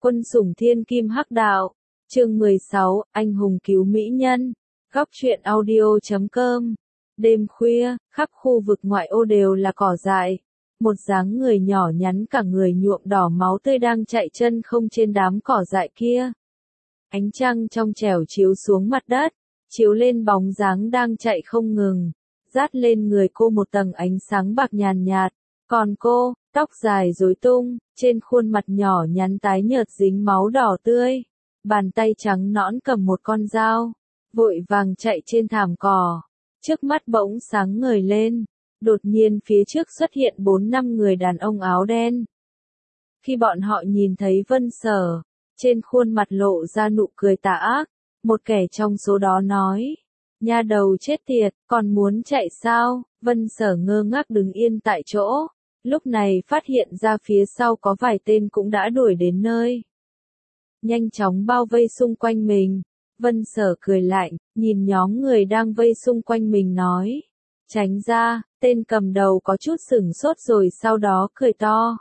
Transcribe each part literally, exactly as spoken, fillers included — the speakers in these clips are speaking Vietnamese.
Quân sủng thiên kim hắc đạo. Chương mười sáu, anh hùng cứu mỹ nhân. Góc truyện audio chấm com. Đêm khuya, khắp khu vực ngoại ô đều là cỏ dại. Một dáng người nhỏ nhắn cả người nhuộm đỏ máu tươi đang chạy chân không trên đám cỏ dại kia. Ánh trăng trong trẻo chiếu xuống mặt đất, chiếu lên bóng dáng đang chạy không ngừng, dát lên người cô một tầng ánh sáng bạc nhàn nhạt. Còn cô, tóc dài rối tung, trên khuôn mặt nhỏ nhắn tái nhợt dính máu đỏ tươi, bàn tay trắng nõn cầm một con dao, vội vàng chạy trên thảm cỏ. Trước mắt bỗng sáng ngời lên, đột nhiên phía trước xuất hiện bốn năm người đàn ông áo đen. Khi bọn họ nhìn thấy Vân Sở, trên khuôn mặt lộ ra nụ cười tà ác, một kẻ trong số đó nói: "Nha đầu chết tiệt, còn muốn chạy sao?" Vân Sở ngơ ngác đứng yên tại chỗ, lúc này phát hiện ra phía sau có vài tên cũng đã đuổi đến nơi. Nhanh chóng bao vây xung quanh mình, Vân Sở cười lạnh, nhìn nhóm người đang vây xung quanh mình nói: "Tránh ra." Tên cầm đầu có chút sửng sốt rồi sau đó cười to: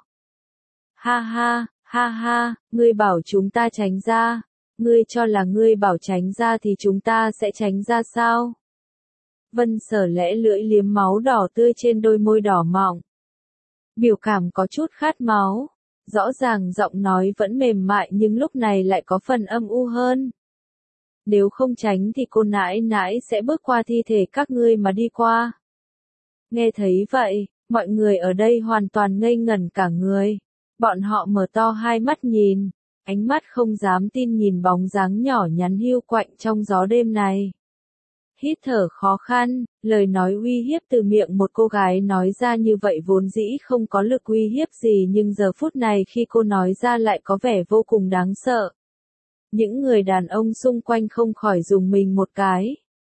"Ha ha, ha ha, ngươi bảo chúng ta tránh ra, ngươi cho là ngươi bảo tránh ra thì chúng ta sẽ tránh ra sao?" Vân Sở lẽ lưỡi liếm máu đỏ tươi trên đôi môi đỏ mọng. Biểu cảm có chút khát máu, rõ ràng giọng nói vẫn mềm mại nhưng lúc này lại có phần âm u hơn. "Nếu không tránh thì cô nãi nãi sẽ bước qua thi thể các ngươi mà đi qua." Nghe thấy vậy, mọi người ở đây hoàn toàn ngây ngẩn cả người. Bọn họ mở to hai mắt nhìn, ánh mắt không dám tin nhìn bóng dáng nhỏ nhắn hiu quạnh trong gió đêm này. Hít thở khó khăn, lời nói uy hiếp từ miệng một cô gái nói ra như vậy vốn dĩ không có lực uy hiếp gì nhưng giờ phút này khi cô nói ra lại có vẻ vô cùng đáng sợ. Những người đàn ông xung quanh không khỏi rùng mình một cái.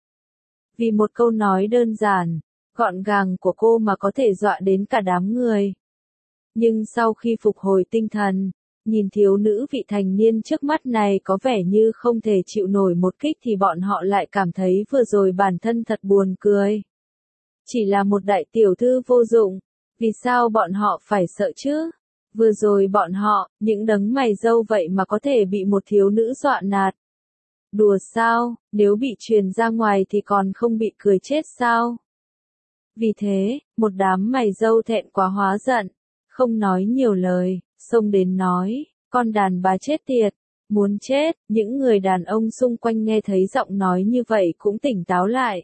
Vì một câu nói đơn giản, gọn gàng của cô mà có thể dọa đến cả đám người. Nhưng sau khi phục hồi tinh thần, nhìn thiếu nữ vị thành niên trước mắt này có vẻ như không thể chịu nổi một kích thì bọn họ lại cảm thấy vừa rồi bản thân thật buồn cười. Chỉ là một đại tiểu thư vô dụng, vì sao bọn họ phải sợ chứ? Vừa rồi bọn họ, những đấng mày râu vậy mà có thể bị một thiếu nữ dọa nạt. Đùa sao, nếu bị truyền ra ngoài thì còn không bị cười chết sao? Vì thế, một đám mày râu thẹn quá hóa giận, không nói nhiều lời, xông đến nói: "Con đàn bà chết tiệt, muốn chết." Những người đàn ông xung quanh nghe thấy giọng nói như vậy cũng tỉnh táo lại.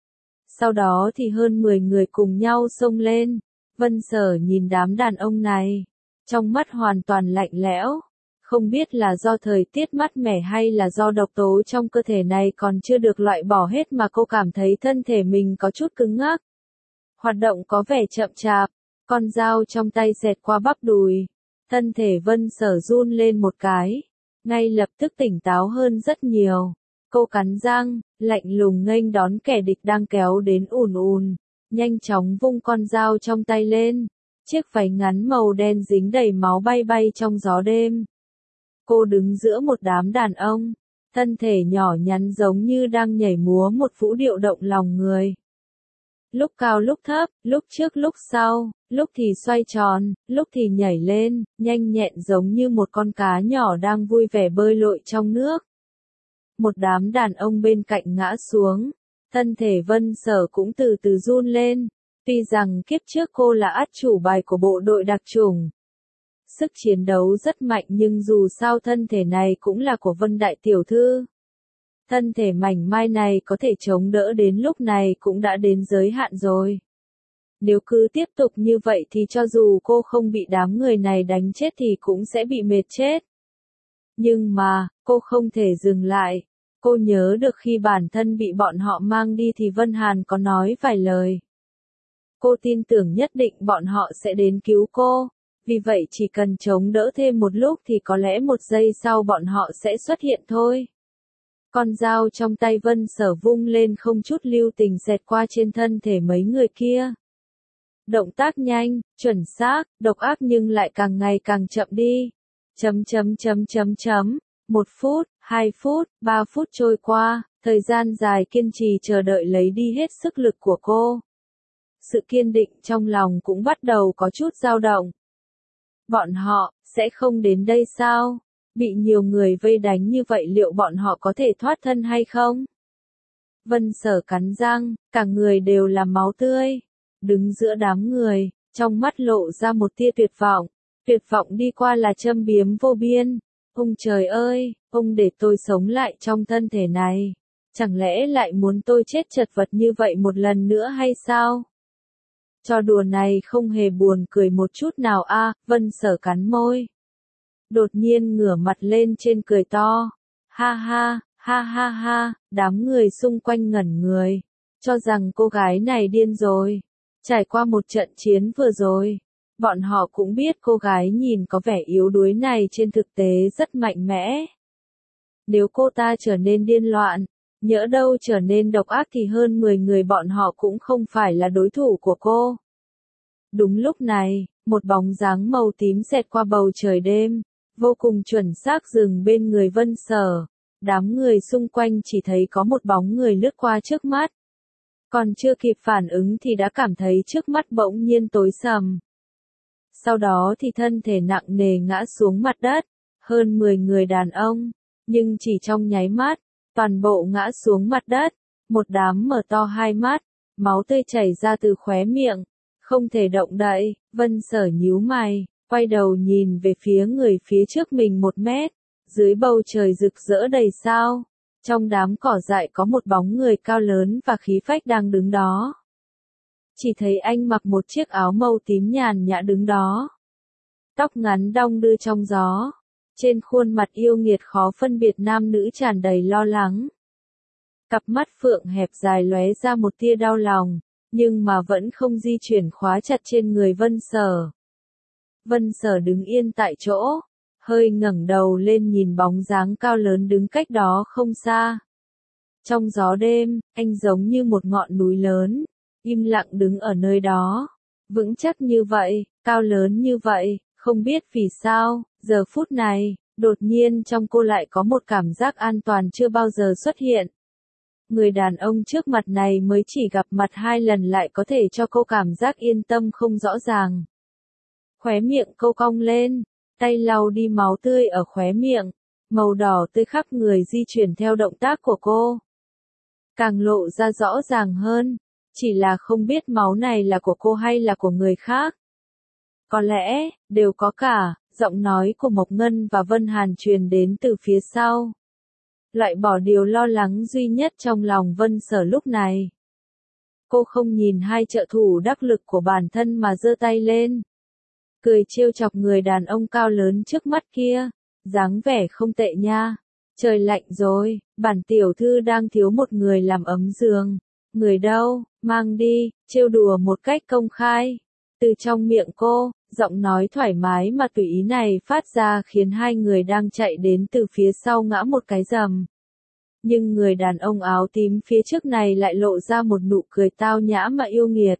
Sau đó thì hơn mười người cùng nhau xông lên. Vân Sở nhìn đám đàn ông này, trong mắt hoàn toàn lạnh lẽo. Không biết là do thời tiết mát mẻ hay là do độc tố trong cơ thể này còn chưa được loại bỏ hết mà cô cảm thấy thân thể mình có chút cứng ngắc. Hoạt động có vẻ chậm chạp, con dao trong tay xẹt qua bắp đùi. Thân thể Vân Sở run lên một cái, ngay lập tức tỉnh táo hơn rất nhiều. Cô cắn răng, lạnh lùng nghênh đón kẻ địch đang kéo đến ùn ùn, nhanh chóng vung con dao trong tay lên. Chiếc váy ngắn màu đen dính đầy máu bay bay trong gió đêm. Cô đứng giữa một đám đàn ông, thân thể nhỏ nhắn giống như đang nhảy múa một vũ điệu động lòng người. Lúc cao lúc thấp, lúc trước lúc sau, lúc thì xoay tròn, lúc thì nhảy lên, nhanh nhẹn giống như một con cá nhỏ đang vui vẻ bơi lội trong nước. Một đám đàn ông bên cạnh ngã xuống, thân thể Vân Sở cũng từ từ run lên. Tuy rằng kiếp trước cô là át chủ bài của bộ đội đặc chủng, sức chiến đấu rất mạnh nhưng dù sao thân thể này cũng là của Vân đại tiểu thư. Thân thể mảnh mai này có thể chống đỡ đến lúc này cũng đã đến giới hạn rồi. Nếu cứ tiếp tục như vậy thì cho dù cô không bị đám người này đánh chết thì cũng sẽ bị mệt chết. Nhưng mà, cô không thể dừng lại. Cô nhớ được khi bản thân bị bọn họ mang đi thì Vân Hàn có nói vài lời. Cô tin tưởng nhất định bọn họ sẽ đến cứu cô. Vì vậy chỉ cần chống đỡ thêm một lúc thì có lẽ một giây sau bọn họ sẽ xuất hiện thôi. Con dao trong tay Vân Sở vung lên không chút lưu tình xẹt qua trên thân thể mấy người kia. Động tác nhanh, chuẩn xác, độc ác nhưng lại càng ngày càng chậm đi. Chấm chấm chấm chấm chấm. Một phút, hai phút, ba phút trôi qua, thời gian dài kiên trì chờ đợi lấy đi hết sức lực của cô. Sự kiên định trong lòng cũng bắt đầu có chút dao động. Bọn họ, sẽ không đến đây sao? Bị nhiều người vây đánh như vậy liệu bọn họ có thể thoát thân hay không? Vân Sở cắn răng, cả người đều là máu tươi. Đứng giữa đám người, trong mắt lộ ra một tia tuyệt vọng. Tuyệt vọng đi qua là châm biếm vô biên. Ông trời ơi, ông để tôi sống lại trong thân thể này. Chẳng lẽ lại muốn tôi chết chật vật như vậy một lần nữa hay sao? Trò đùa này không hề buồn cười một chút nào a. À, Vân Sở cắn môi. Đột nhiên ngửa mặt lên trên cười to. Ha ha, ha ha ha, đám người xung quanh ngẩn người. Cho rằng cô gái này điên rồi. Trải qua một trận chiến vừa rồi. Bọn họ cũng biết cô gái nhìn có vẻ yếu đuối này trên thực tế rất mạnh mẽ. Nếu cô ta trở nên điên loạn, nhỡ đâu trở nên độc ác thì hơn mười người bọn họ cũng không phải là đối thủ của cô. Đúng lúc này, một bóng dáng màu tím xẹt qua bầu trời đêm, vô cùng chuẩn xác dừng bên người Vân Sở. Đám người xung quanh chỉ thấy có một bóng người lướt qua trước mắt. Còn chưa kịp phản ứng thì đã cảm thấy trước mắt bỗng nhiên tối sầm. Sau đó thì thân thể nặng nề ngã xuống mặt đất, hơn mười người đàn ông, nhưng chỉ trong nháy mắt, toàn bộ ngã xuống mặt đất, một đám mở to hai mắt, máu tươi chảy ra từ khóe miệng, không thể động đậy. Vân Sở nhíu mày, quay đầu nhìn về phía người phía trước mình một mét, dưới bầu trời rực rỡ đầy sao, trong đám cỏ dại có một bóng người cao lớn và khí phách đang đứng đó. Chỉ thấy anh mặc một chiếc áo màu tím nhàn nhã đứng đó. Tóc ngắn đong đưa trong gió. Trên khuôn mặt yêu nghiệt khó phân biệt nam nữ tràn đầy lo lắng. Cặp mắt phượng hẹp dài lóe ra một tia đau lòng, nhưng mà vẫn không di chuyển khóa chặt trên người Vân Sở. Vân Sở đứng yên tại chỗ, hơi ngẩng đầu lên nhìn bóng dáng cao lớn đứng cách đó không xa. Trong gió đêm, anh giống như một ngọn núi lớn, im lặng đứng ở nơi đó, vững chắc như vậy, cao lớn như vậy, không biết vì sao, giờ phút này, đột nhiên trong cô lại có một cảm giác an toàn chưa bao giờ xuất hiện. Người đàn ông trước mặt này mới chỉ gặp mặt hai lần lại có thể cho cô cảm giác yên tâm không rõ ràng. Khóe miệng cô cong lên, tay lau đi máu tươi ở khóe miệng, màu đỏ tươi khắp người di chuyển theo động tác của cô. Càng lộ ra rõ ràng hơn, chỉ là không biết máu này là của cô hay là của người khác. Có lẽ, đều có cả, giọng nói của Mộc Ngân và Vân Hàn truyền đến từ phía sau. Loại bỏ điều lo lắng duy nhất trong lòng Vân Sở lúc này. Cô không nhìn hai trợ thủ đắc lực của bản thân mà giơ tay lên. Cười trêu chọc người đàn ông cao lớn trước mắt kia, dáng vẻ không tệ nha. Trời lạnh rồi, bản tiểu thư đang thiếu một người làm ấm giường. Người đâu, mang đi, trêu đùa một cách công khai. Từ trong miệng cô, giọng nói thoải mái mà tùy ý này phát ra khiến hai người đang chạy đến từ phía sau ngã một cái rầm. Nhưng người đàn ông áo tím phía trước này lại lộ ra một nụ cười tao nhã mà yêu nghiệt.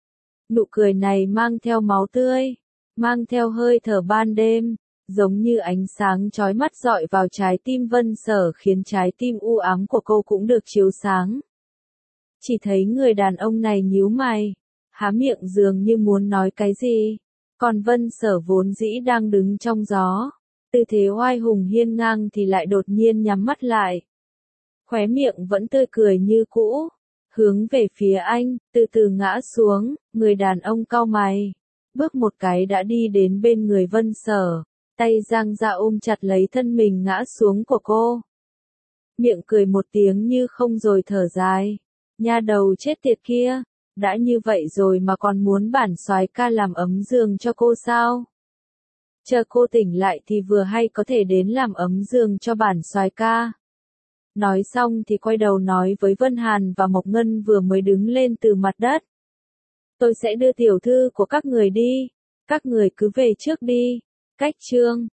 Nụ cười này mang theo máu tươi, mang theo hơi thở ban đêm, giống như ánh sáng chói mắt dọi vào trái tim Vân Sở khiến trái tim u ám của cô cũng được chiếu sáng. Chỉ thấy người đàn ông này nhíu mày, há miệng dường như muốn nói cái gì, còn Vân Sở vốn dĩ đang đứng trong gió, tư thế oai hùng hiên ngang thì lại đột nhiên nhắm mắt lại. Khóe miệng vẫn tươi cười như cũ, hướng về phía anh, từ từ ngã xuống, người đàn ông cau mày, bước một cái đã đi đến bên người Vân Sở, tay giang ra ôm chặt lấy thân mình ngã xuống của cô. Miệng cười một tiếng như không rồi thở dài, nha đầu chết tiệt kia, đã như vậy rồi mà còn muốn bản soái ca làm ấm giường cho cô sao? Chờ cô tỉnh lại thì vừa hay có thể đến làm ấm giường cho bản soái ca. Nói xong thì quay đầu nói với Vân Hàn và Mộc Ngân vừa mới đứng lên từ mặt đất. Tôi sẽ đưa tiểu thư của các người đi, các người cứ về trước đi. Cách chương